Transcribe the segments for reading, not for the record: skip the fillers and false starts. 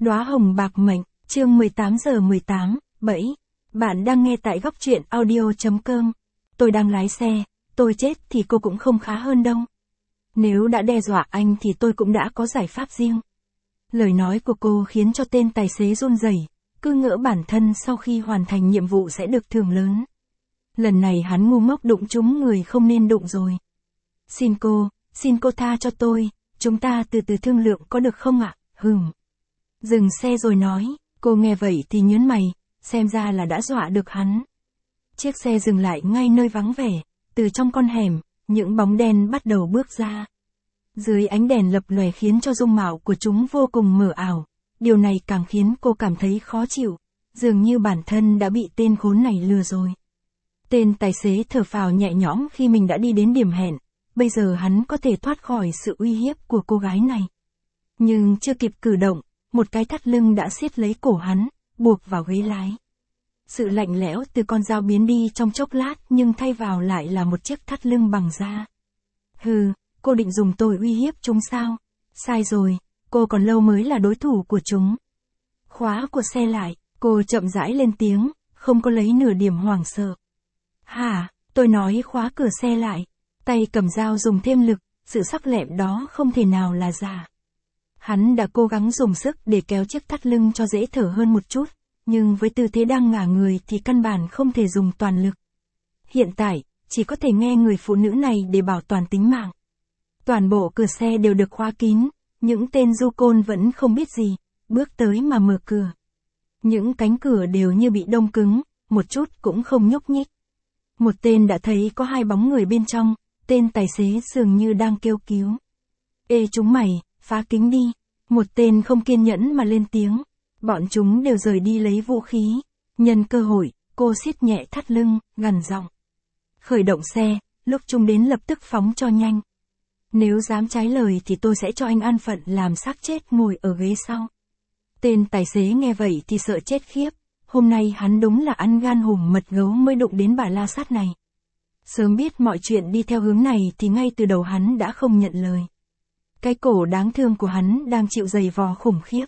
Đóa hồng bạc mệnh, chương 18:18, bẫy. Bạn đang nghe tại góc truyện audio.com. Tôi đang lái xe, tôi chết thì cô cũng không khá hơn đâu. Nếu đã đe dọa anh thì tôi cũng đã có giải pháp riêng. Lời nói của cô khiến cho tên tài xế run rẩy, cứ ngỡ bản thân sau khi hoàn thành nhiệm vụ sẽ được thưởng lớn. Lần này hắn ngu ngốc đụng trúng người không nên đụng rồi. Xin cô tha cho tôi, chúng ta từ từ thương lượng có được không ạ? Dừng xe rồi nói, cô nghe vậy thì nhớn mày, xem ra là đã dọa được hắn. Chiếc xe dừng lại ngay nơi vắng vẻ, từ trong con hẻm, những bóng đen bắt đầu bước ra. Dưới ánh đèn lập lòe khiến cho dung mạo của chúng vô cùng mờ ảo, điều này càng khiến cô cảm thấy khó chịu, dường như bản thân đã bị tên khốn này lừa rồi. Tên tài xế thở phào nhẹ nhõm khi mình đã đi đến điểm hẹn, bây giờ hắn có thể thoát khỏi sự uy hiếp của cô gái này. Nhưng chưa kịp cử động, một cái thắt lưng đã siết lấy cổ hắn, buộc vào ghế lái. Sự lạnh lẽo từ con dao biến đi trong chốc lát nhưng thay vào lại là một chiếc thắt lưng bằng da. Cô định dùng tôi uy hiếp chúng sao? Sai rồi, cô còn lâu mới là đối thủ của chúng. Khóa của xe lại, cô chậm rãi lên tiếng, không có lấy nửa điểm hoảng sợ. Hả, tôi nói khóa cửa xe lại. Tay cầm dao dùng thêm lực, sự sắc lẹm đó không thể nào là giả. Hắn đã cố gắng dùng sức để kéo chiếc thắt lưng cho dễ thở hơn một chút, nhưng với tư thế đang ngả người thì căn bản không thể dùng toàn lực. Hiện tại, chỉ có thể nghe người phụ nữ này để bảo toàn tính mạng. Toàn bộ cửa xe đều được khóa kín, những tên du côn vẫn không biết gì, bước tới mà mở cửa. Những cánh cửa đều như bị đông cứng, một chút cũng không nhúc nhích. Một tên đã thấy có hai bóng người bên trong, tên tài xế dường như đang kêu cứu. Ê chúng mày, phá kính đi. Một tên không kiên nhẫn mà lên tiếng. Bọn chúng đều rời đi lấy vũ khí. Nhân cơ hội, cô siết nhẹ thắt lưng, gằn giọng. Khởi động xe, lúc chúng đến lập tức phóng cho nhanh. Nếu dám trái lời thì tôi sẽ cho anh an phận làm xác chết ngồi ở ghế sau. Tên tài xế nghe vậy thì sợ chết khiếp. Hôm nay hắn đúng là ăn gan hùm mật gấu mới đụng đến bà la sát này. Sớm biết mọi chuyện đi theo hướng này thì ngay từ đầu hắn đã không nhận lời. Cái cổ đáng thương của hắn đang chịu giày vò khủng khiếp.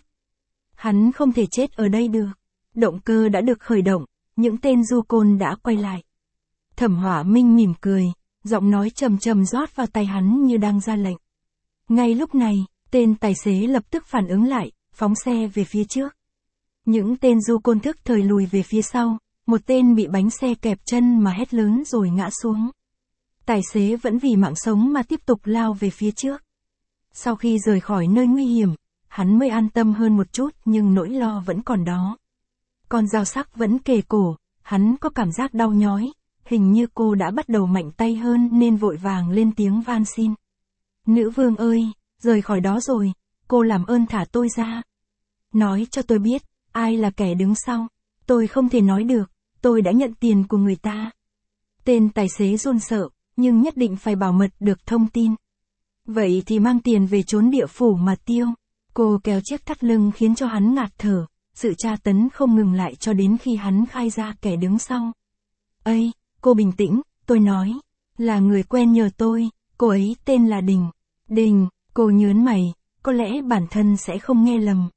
Hắn không thể chết ở đây được. Động cơ đã được khởi động, những tên du côn đã quay lại. Thẩm Hỏa Minh mỉm cười, giọng nói trầm trầm rót vào tai hắn như đang ra lệnh. Ngay lúc này, tên tài xế lập tức phản ứng lại, phóng xe về phía trước. Những tên du côn thức thời lùi về phía sau, một tên bị bánh xe kẹp chân mà hét lớn rồi ngã xuống. Tài xế vẫn vì mạng sống mà tiếp tục lao về phía trước. Sau khi rời khỏi nơi nguy hiểm, hắn mới an tâm hơn một chút nhưng nỗi lo vẫn còn đó. Con dao sắc vẫn kề cổ, hắn có cảm giác đau nhói, hình như cô đã bắt đầu mạnh tay hơn nên vội vàng lên tiếng van xin. Nữ vương ơi, rời khỏi đó rồi, cô làm ơn thả tôi ra. Nói cho tôi biết, ai là kẻ đứng sau, tôi không thể nói được, tôi đã nhận tiền của người ta. Tên tài xế run sợ, nhưng nhất định phải bảo mật được thông tin. Vậy thì mang tiền về trốn địa phủ mà tiêu. Cô kéo chiếc thắt lưng khiến cho hắn ngạt thở, sự tra tấn không ngừng lại cho đến khi hắn khai ra kẻ đứng sau. Ây, cô bình tĩnh, tôi nói, là người quen nhờ tôi, cô ấy tên là Đình. Đình, cô nhớn mày, có lẽ bản thân sẽ không nghe lầm.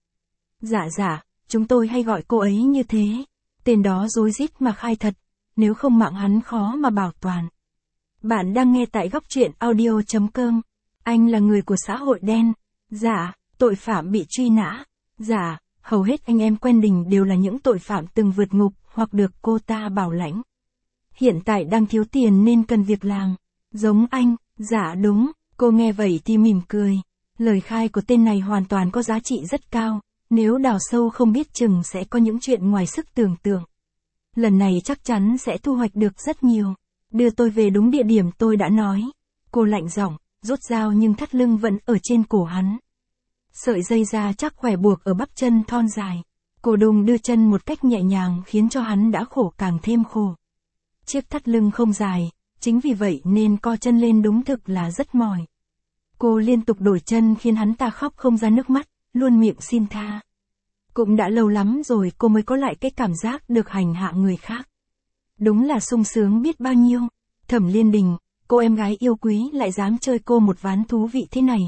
Dạ, chúng tôi hay gọi cô ấy như thế. Tên đó rối rít mà khai thật, nếu không mạng hắn khó mà bảo toàn. Bạn đang nghe tại góc truyện audio.com. Anh là người của xã hội đen. Dạ, tội phạm bị truy nã. Dạ, hầu hết anh em quen Đình đều là những tội phạm từng vượt ngục hoặc được cô ta bảo lãnh. Hiện tại đang thiếu tiền nên cần việc làm. Giống anh, dạ đúng, cô nghe vậy thì mỉm cười. Lời khai của tên này hoàn toàn có giá trị rất cao. Nếu đào sâu không biết chừng sẽ có những chuyện ngoài sức tưởng tượng. Lần này chắc chắn sẽ thu hoạch được rất nhiều. Đưa tôi về đúng địa điểm tôi đã nói. Cô lạnh giọng, rút dao nhưng thắt lưng vẫn ở trên cổ hắn. Sợi dây da chắc khỏe buộc ở bắp chân thon dài. Cô đùng đưa chân một cách nhẹ nhàng khiến cho hắn đã khổ càng thêm khổ. Chiếc thắt lưng không dài, chính vì vậy nên co chân lên đúng thực là rất mỏi. Cô liên tục đổi chân khiến hắn ta khóc không ra nước mắt, luôn miệng xin tha. Cũng đã lâu lắm rồi cô mới có lại cái cảm giác được hành hạ người khác. Đúng là sung sướng biết bao nhiêu. Thẩm Liên Đình, cô em gái yêu quý lại dám chơi cô một ván thú vị thế này.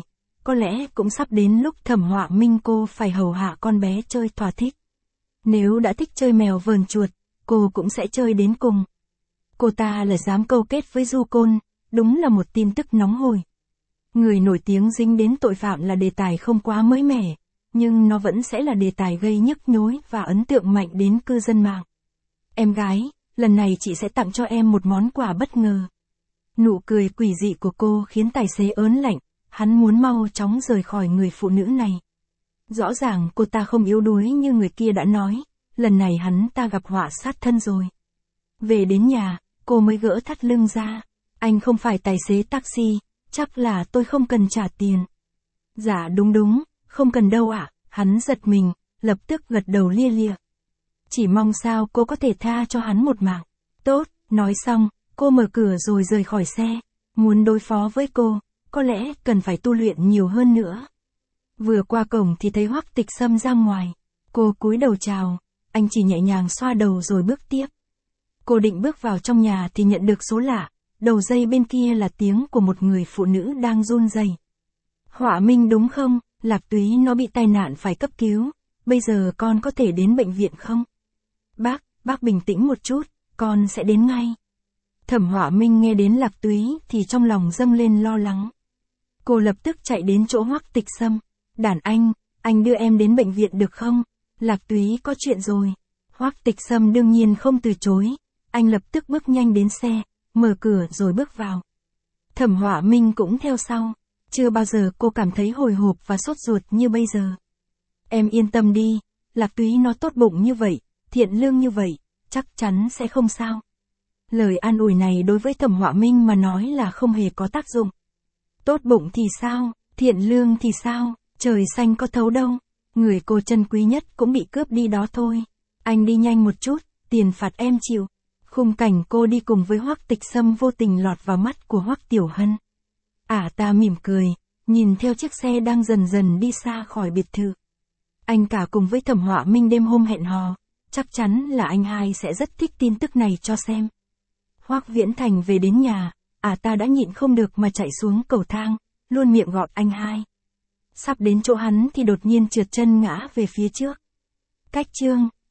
có lẽ cũng sắp đến lúc Thẩm Họa Minh cô phải hầu hạ con bé chơi thỏa thích. Nếu đã thích chơi mèo vờn chuột, cô cũng sẽ chơi đến cùng. Cô ta là dám câu kết với Du Côn, đúng là một tin tức nóng hổi. Người nổi tiếng dính đến tội phạm là đề tài không quá mới mẻ, nhưng nó vẫn sẽ là đề tài gây nhức nhối và ấn tượng mạnh đến cư dân mạng. Em gái, lần này chị sẽ tặng cho em một món quà bất ngờ. Nụ cười quỷ dị của cô khiến tài xế ớn lạnh, hắn muốn mau chóng rời khỏi người phụ nữ này. Rõ ràng cô ta không yếu đuối như người kia đã nói, lần này hắn ta gặp họa sát thân rồi. Về đến nhà, cô mới gỡ thắt lưng ra. Anh không phải tài xế taxi, chắc là tôi không cần trả tiền. Dạ đúng, không cần đâu ạ, hắn giật mình, lập tức gật đầu lia lịa. Chỉ mong sao cô có thể tha cho hắn một mạng. Tốt, nói xong, cô mở cửa rồi rời khỏi xe. Muốn đối phó với cô, có lẽ cần phải tu luyện nhiều hơn nữa. Vừa qua cổng thì thấy Hoắc Tịch Sâm ra ngoài. Cô cúi đầu chào, anh chỉ nhẹ nhàng xoa đầu rồi bước tiếp. Cô định bước vào trong nhà thì nhận được số lạ, đầu dây bên kia là tiếng của một người phụ nữ đang run rẩy. Họa Minh đúng không? Lạc Túy nó bị tai nạn phải cấp cứu, bây giờ con có thể đến bệnh viện không? Bác bình tĩnh một chút, con sẽ đến ngay. Thẩm Họa Minh nghe đến Lạc Túy thì trong lòng dâng lên lo lắng. Cô lập tức chạy đến chỗ Hoắc Tịch Sâm. Đàn anh đưa em đến bệnh viện được không? Lạc Túy có chuyện rồi. Hoắc Tịch Sâm đương nhiên không từ chối. Anh lập tức bước nhanh đến xe, mở cửa rồi bước vào. Thẩm Họa Minh cũng theo sau. Chưa bao giờ cô cảm thấy hồi hộp và sốt ruột như bây giờ. Em yên tâm đi, Lạc Túy nó tốt bụng như vậy, thiện lương như vậy, chắc chắn sẽ không sao. Lời an ủi này đối với Thẩm Họa Minh mà nói là không hề có tác dụng. Tốt bụng thì sao, thiện lương thì sao, trời xanh có thấu đâu, người cô trân quý nhất cũng bị cướp đi đó thôi. Anh đi nhanh một chút, tiền phạt em chịu. Khung cảnh cô đi cùng với Hoắc Tịch Sâm vô tình lọt vào mắt của Hoắc Tiểu Hân. Ta mỉm cười, nhìn theo chiếc xe đang dần dần đi xa khỏi biệt thự. Anh cả cùng với Thẩm Họa Minh đêm hôm hẹn hò, chắc chắn là anh hai sẽ rất thích tin tức này cho xem. Hoắc Viễn Thành về đến nhà, ta đã nhịn không được mà chạy xuống cầu thang, luôn miệng gọi anh hai. Sắp đến chỗ hắn thì đột nhiên trượt chân ngã về phía trước. Cách chương